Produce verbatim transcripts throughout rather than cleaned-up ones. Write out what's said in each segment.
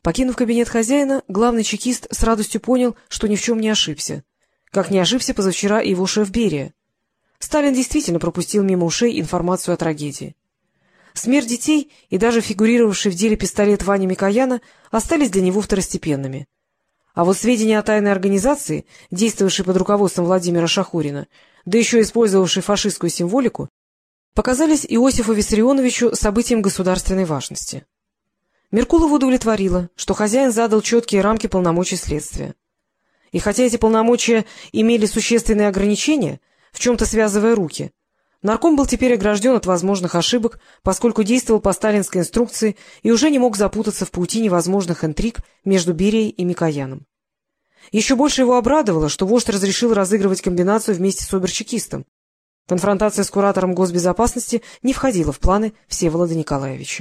Покинув кабинет хозяина, главный чекист с радостью понял, что ни в чем не ошибся. Как не ошибся позавчера и его шеф Берия. Сталин действительно пропустил мимо ушей информацию о трагедии. Смерть детей и даже фигурировавший в деле пистолет Вани Микояна остались для него второстепенными. А вот сведения о тайной организации, действовавшей под руководством Владимира Шахурина, да еще использовавшей фашистскую символику, показались Иосифу Виссарионовичу событием государственной важности. Меркулову удовлетворило, что хозяин задал четкие рамки полномочий следствия. И хотя эти полномочия имели существенные ограничения, в чем-то связывая руки, нарком был теперь огражден от возможных ошибок, поскольку действовал по сталинской инструкции и уже не мог запутаться в паутине возможных интриг между Берией и Микояном. Еще больше его обрадовало, что вождь разрешил разыгрывать комбинацию вместе с обер-чекистом. Конфронтация с куратором госбезопасности не входила в планы Всеволода Николаевича.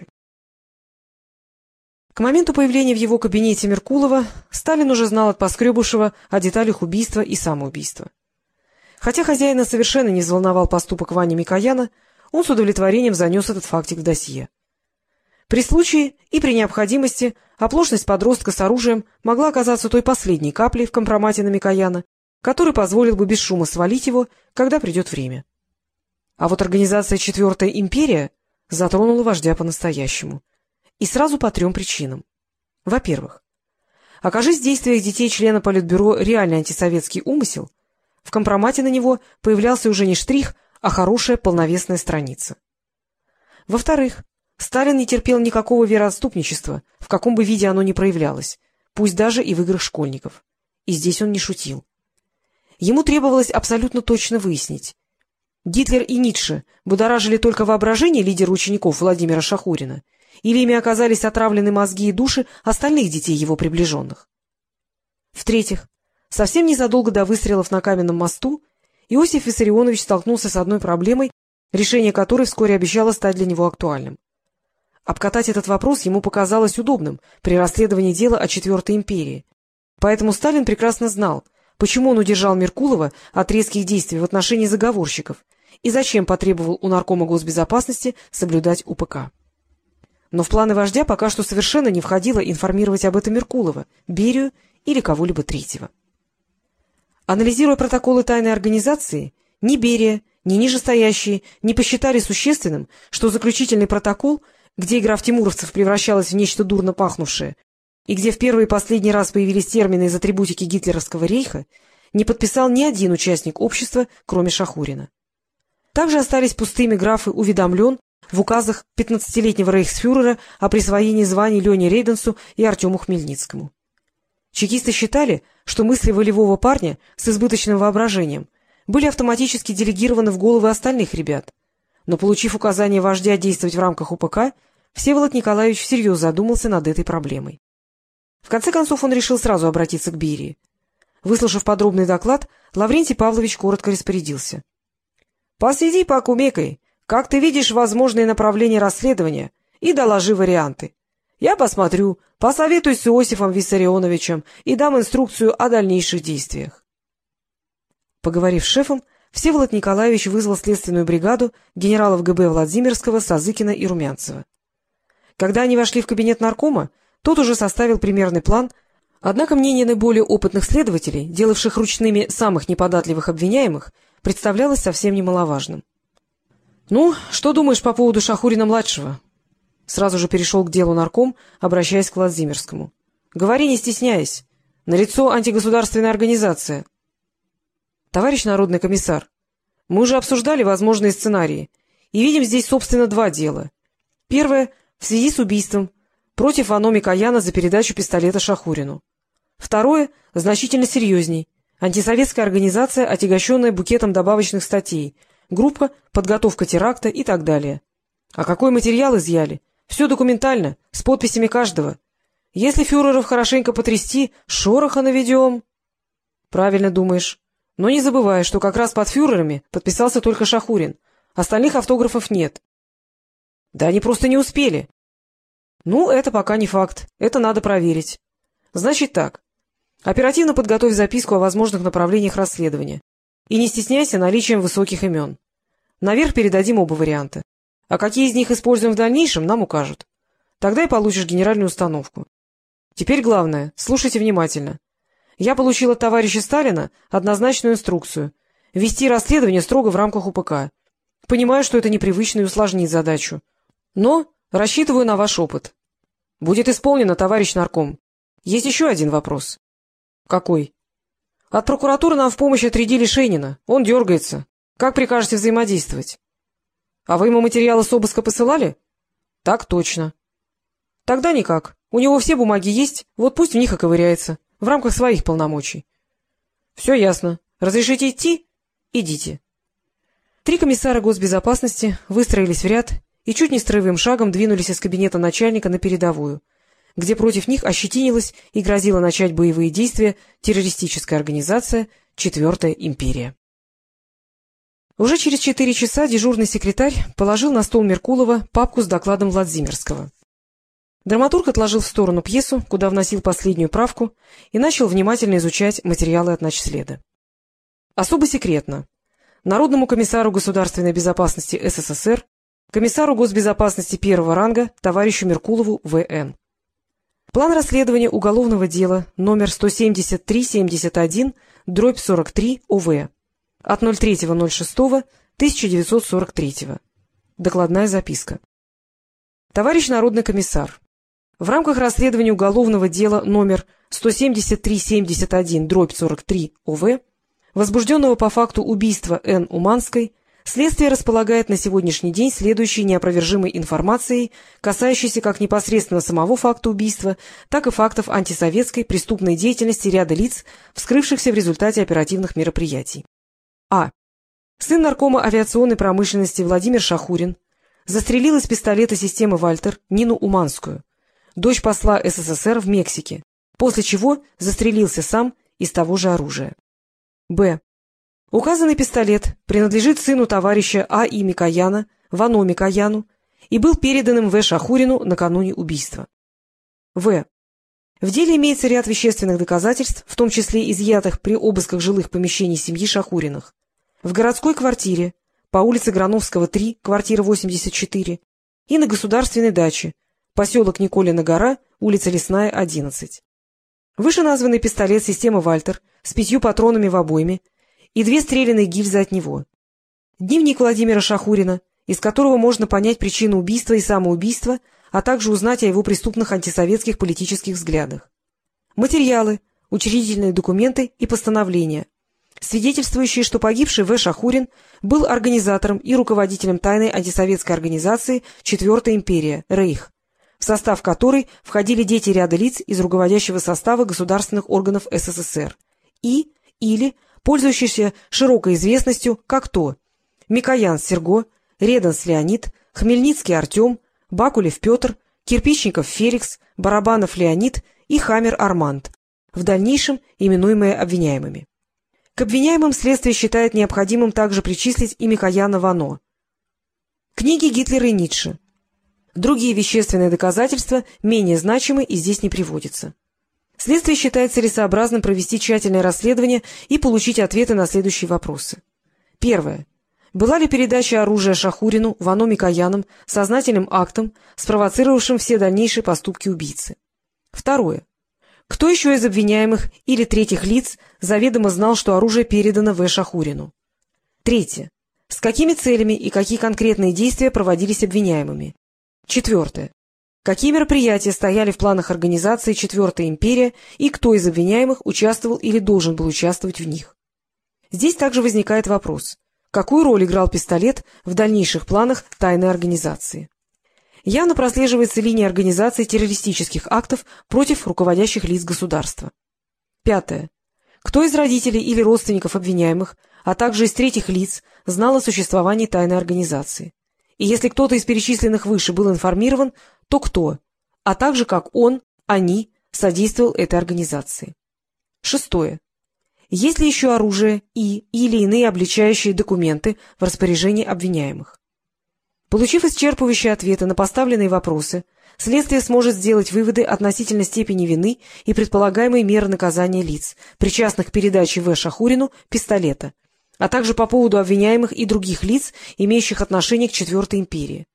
К моменту появления в его кабинете Меркулова Сталин уже знал от Поскребышева о деталях убийства и самоубийства. Хотя хозяина совершенно не взволновал поступок Вани Микояна, он с удовлетворением занес этот фактик в досье. При случае и при необходимости оплошность подростка с оружием могла оказаться той последней каплей в компромате на Микояна, который позволил бы без шума свалить его, когда придет время. А вот организация «Четвертая империя» затронула вождя по-настоящему. И сразу по трем причинам. Во-первых, окажись в действиях детей члена Политбюро реальный антисоветский умысел, в компромате на него появлялся уже не штрих, а хорошая полновесная страница. Во-вторых, Сталин не терпел никакого вероотступничества, в каком бы виде оно ни проявлялось, пусть даже и в играх школьников. И здесь он не шутил. Ему требовалось абсолютно точно выяснить, Гитлер и Ницше будоражили только воображение лидера учеников Владимира Шахурина, или ими оказались отравлены мозги и души остальных детей его приближенных. В-третьих, совсем незадолго до выстрелов на Каменном мосту Иосиф Виссарионович столкнулся с одной проблемой, решение которой вскоре обещало стать для него актуальным. Обкатать этот вопрос ему показалось удобным при расследовании дела о Четвертой империи, поэтому Сталин прекрасно знал, почему он удержал Меркулова от резких действий в отношении заговорщиков и зачем потребовал у наркома госбезопасности соблюдать УПК. Но в планы вождя пока что совершенно не входило информировать об этом Меркулова, Берию или кого-либо третьего. Анализируя протоколы тайной организации, ни Берия, ни нижестоящие не посчитали существенным, что заключительный протокол, где игра в тимуровцев превращалась в нечто дурно пахнувшее, и где в первый и последний раз появились термины из атрибутики гитлеровского рейха, не подписал ни один участник общества, кроме Шахурина. Также остались пустыми графы «уведомлен» в указах пятнадцатилетнего рейхсфюрера о присвоении званий Лене Рейденсу и Артему Хмельницкому. Чекисты считали, что мысли волевого парня с избыточным воображением были автоматически делегированы в головы остальных ребят, но, получив указание вождя действовать в рамках УПК, Всеволод Николаевич всерьез задумался над этой проблемой. В конце концов он решил сразу обратиться к Берии. Выслушав подробный доклад, Лаврентий Павлович коротко распорядился. — Посиди покумекай, как ты видишь возможные направления расследования, и доложи варианты. Я посмотрю, посоветуюсь с Иосифом Виссарионовичем и дам инструкцию о дальнейших действиях. Поговорив с шефом, Всеволод Николаевич вызвал следственную бригаду генералов ГБ Владимирского, Сазыкина и Румянцева. Когда они вошли в кабинет наркома, тот уже составил примерный план, однако мнение наиболее опытных следователей, делавших ручными самых неподатливых обвиняемых, представлялось совсем немаловажным. — Ну, что думаешь по поводу Шахурина-младшего? Сразу же перешел к делу нарком, обращаясь к Владимирскому. — Говори, не стесняясь. Налицо антигосударственная организация. — Товарищ народный комиссар, мы уже обсуждали возможные сценарии и видим здесь, собственно, два дела. Первое — в связи с убийством, против Вано Микояна за передачу пистолета Шахурину. Второе — значительно серьезней. Антисоветская организация, отягощенная букетом добавочных статей, группа, подготовка теракта и так далее. А какой материал изъяли? Все документально, с подписями каждого. Если фюреров хорошенько потрясти, шороха наведем. Правильно думаешь. Но не забывай, что как раз под фюрерами подписался только Шахурин. Остальных автографов нет. Да они просто не успели. Ну, это пока не факт. Это надо проверить. Значит так. Оперативно подготовь записку о возможных направлениях расследования. И не стесняйся наличием высоких имен. Наверх передадим оба варианта. А какие из них используем в дальнейшем, нам укажут. Тогда и получишь генеральную установку. Теперь главное, слушайте внимательно. Я получил от товарища Сталина однозначную инструкцию — вести расследование строго в рамках У П К. Понимаю, что это непривычно и усложнит задачу. Но рассчитываю на ваш опыт. Будет исполнено, товарищ нарком. Есть еще один вопрос. — Какой? — От прокуратуры нам в помощь отрядили Шейнина. Он дергается. Как прикажете взаимодействовать? — А вы ему материалы с обыска посылали? — Так точно. — Тогда никак. У него все бумаги есть, вот пусть в них и ковыряется. В рамках своих полномочий. — Все ясно. Разрешите идти? Идите. Три комиссара госбезопасности выстроились в ряд и чуть не строевым шагом двинулись из кабинета начальника на передовую, где против них ощетинилась и грозила начать боевые действия террористическая организация «Четвертая империя». Уже через четыре часа дежурный секретарь положил на стол Меркулова папку с докладом Владимирского. Драматург отложил в сторону пьесу, куда вносил последнюю правку, и начал внимательно изучать материалы от начследа. Особо секретно. Народному комиссару государственной безопасности С С С Р, комиссару госбезопасности первого ранга товарищу Меркулову В Н План расследования уголовного дела номер сто семьдесят три семьдесят один дробь сорок три О В от ноль третьего ноль шестого тысяча девятьсот сорок третьего. Докладная записка. Товарищ народный комиссар, в рамках расследования уголовного дела номер сто семьдесят три семьдесят один дробь сорок три О В, возбужденного по факту убийства Н. Уманской, следствие располагает на сегодняшний день следующей неопровержимой информацией, касающейся как непосредственно самого факта убийства, так и фактов антисоветской преступной деятельности ряда лиц, вскрывшихся в результате оперативных мероприятий. А. Сын наркома авиационной промышленности Владимир Шахурин застрелил из пистолета системы «Вальтер» Нину Уманскую, дочь посла С С С Р в Мексике, после чего застрелился сам из того же оружия. Б. Указанный пистолет принадлежит сыну товарища А И Микояна, Вано Микояну, и был передан им В Шахурину накануне убийства. В. В деле имеется ряд вещественных доказательств, в том числе изъятых при обысках жилых помещений семьи Шахуриных. В городской квартире, по улице Грановского, три, квартира восемьдесят четыре, и на государственной даче, поселок Николина гора, улица Лесная, одиннадцать. Вышеназванный пистолет системы «Вальтер» с пятью патронами в обойме и две стрелянные гильзы от него. Дневник Владимира Шахурина, из которого можно понять причину убийства и самоубийства, а также узнать о его преступных антисоветских политических взглядах. Материалы, учредительные документы и постановления, свидетельствующие, что погибший В. Шахурин был организатором и руководителем тайной антисоветской организации «Четвертая империя» Рейх, в состав которой входили дети ряда лиц из руководящего состава государственных органов С С С Р и или пользующиеся широкой известностью как то Микоян Серго, Реданс Леонид, Хмельницкий Артем, Бакулев Петр, Кирпичников Феликс, Барабанов Леонид и Хамер Арманд, в дальнейшем именуемые обвиняемыми. К обвиняемым следствие считает необходимым также причислить и Микояна Вано. Книги Гитлера и Ницше. Другие вещественные доказательства менее значимы и здесь не приводятся. Следствие считает целесообразным провести тщательное расследование и получить ответы на следующие вопросы. Первое. Была ли передача оружия Шахурину Вано Микояном сознательным актом, спровоцировавшим все дальнейшие поступки убийцы? Второе. Кто еще из обвиняемых или третьих лиц заведомо знал, что оружие передано В. Шахурину? Третье. С какими целями и какие конкретные действия проводились обвиняемыми? Четвертое. Какие мероприятия стояли в планах организации «Четвертая империя» и кто из обвиняемых участвовал или должен был участвовать в них? Здесь также возникает вопрос, какую роль играл пистолет в дальнейших планах тайной организации? Явно прослеживается линия организации террористических актов против руководящих лиц государства. Пятое. Кто из родителей или родственников обвиняемых, а также из третьих лиц, знал о существовании тайной организации? И если кто-то из перечисленных выше был информирован, то кто, а также как он, они, содействовал этой организации. Шестое. Есть ли еще оружие и или иные обличающие документы в распоряжении обвиняемых? Получив исчерпывающие ответы на поставленные вопросы, следствие сможет сделать выводы относительно степени вины и предполагаемой меры наказания лиц, причастных к передаче В. Шахурину пистолета, а также по поводу обвиняемых и других лиц, имеющих отношение к Четвертой империи.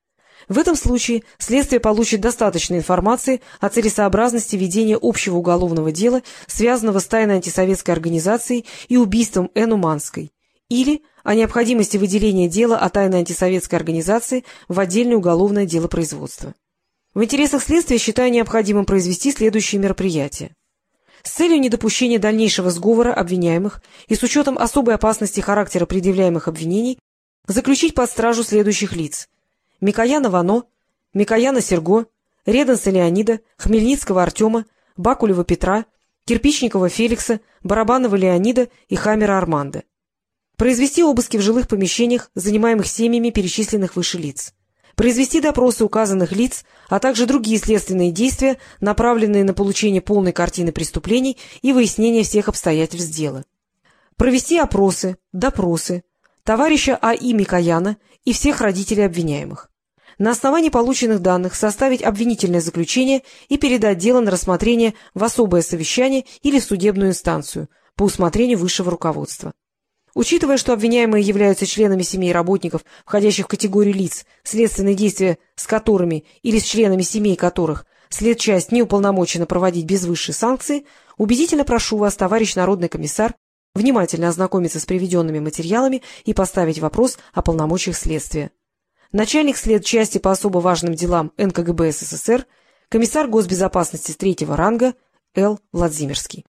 В этом случае следствие получит достаточно информации о целесообразности ведения общего уголовного дела, связанного с тайной антисоветской организацией и убийством Н. Уманской, или о необходимости выделения дела о тайной антисоветской организации в отдельное уголовное дело производства. В интересах следствия считаю необходимым произвести следующие мероприятия. С целью недопущения дальнейшего сговора обвиняемых и с учетом особой опасности характера предъявляемых обвинений заключить под стражу следующих лиц: Микояна Вано, Микояна Серго, Реданса Леонида, Хмельницкого Артема, Бакулева Петра, Кирпичникова Феликса, Барабанова Леонида и Хамера Арманда. Произвести обыски в жилых помещениях, занимаемых семьями перечисленных выше лиц. Произвести допросы указанных лиц, а также другие следственные действия, направленные на получение полной картины преступлений и выяснение всех обстоятельств дела. Провести опросы, допросы товарища А И Микояна и всех родителей обвиняемых. На основании полученных данных составить обвинительное заключение и передать дело на рассмотрение в особое совещание или в судебную инстанцию по усмотрению высшего руководства. Учитывая, что обвиняемые являются членами семей работников, входящих в категорию лиц, следственные действия с которыми или с членами семей которых следчасть не уполномочена проводить без высшей санкции, убедительно прошу вас, товарищ народный комиссар, внимательно ознакомиться с приведенными материалами и поставить вопрос о полномочиях следствия. Начальник следчасти по особо важным делам Н К Г Б С С С Р, комиссар госбезопасности третьего ранга Л. Владимирский.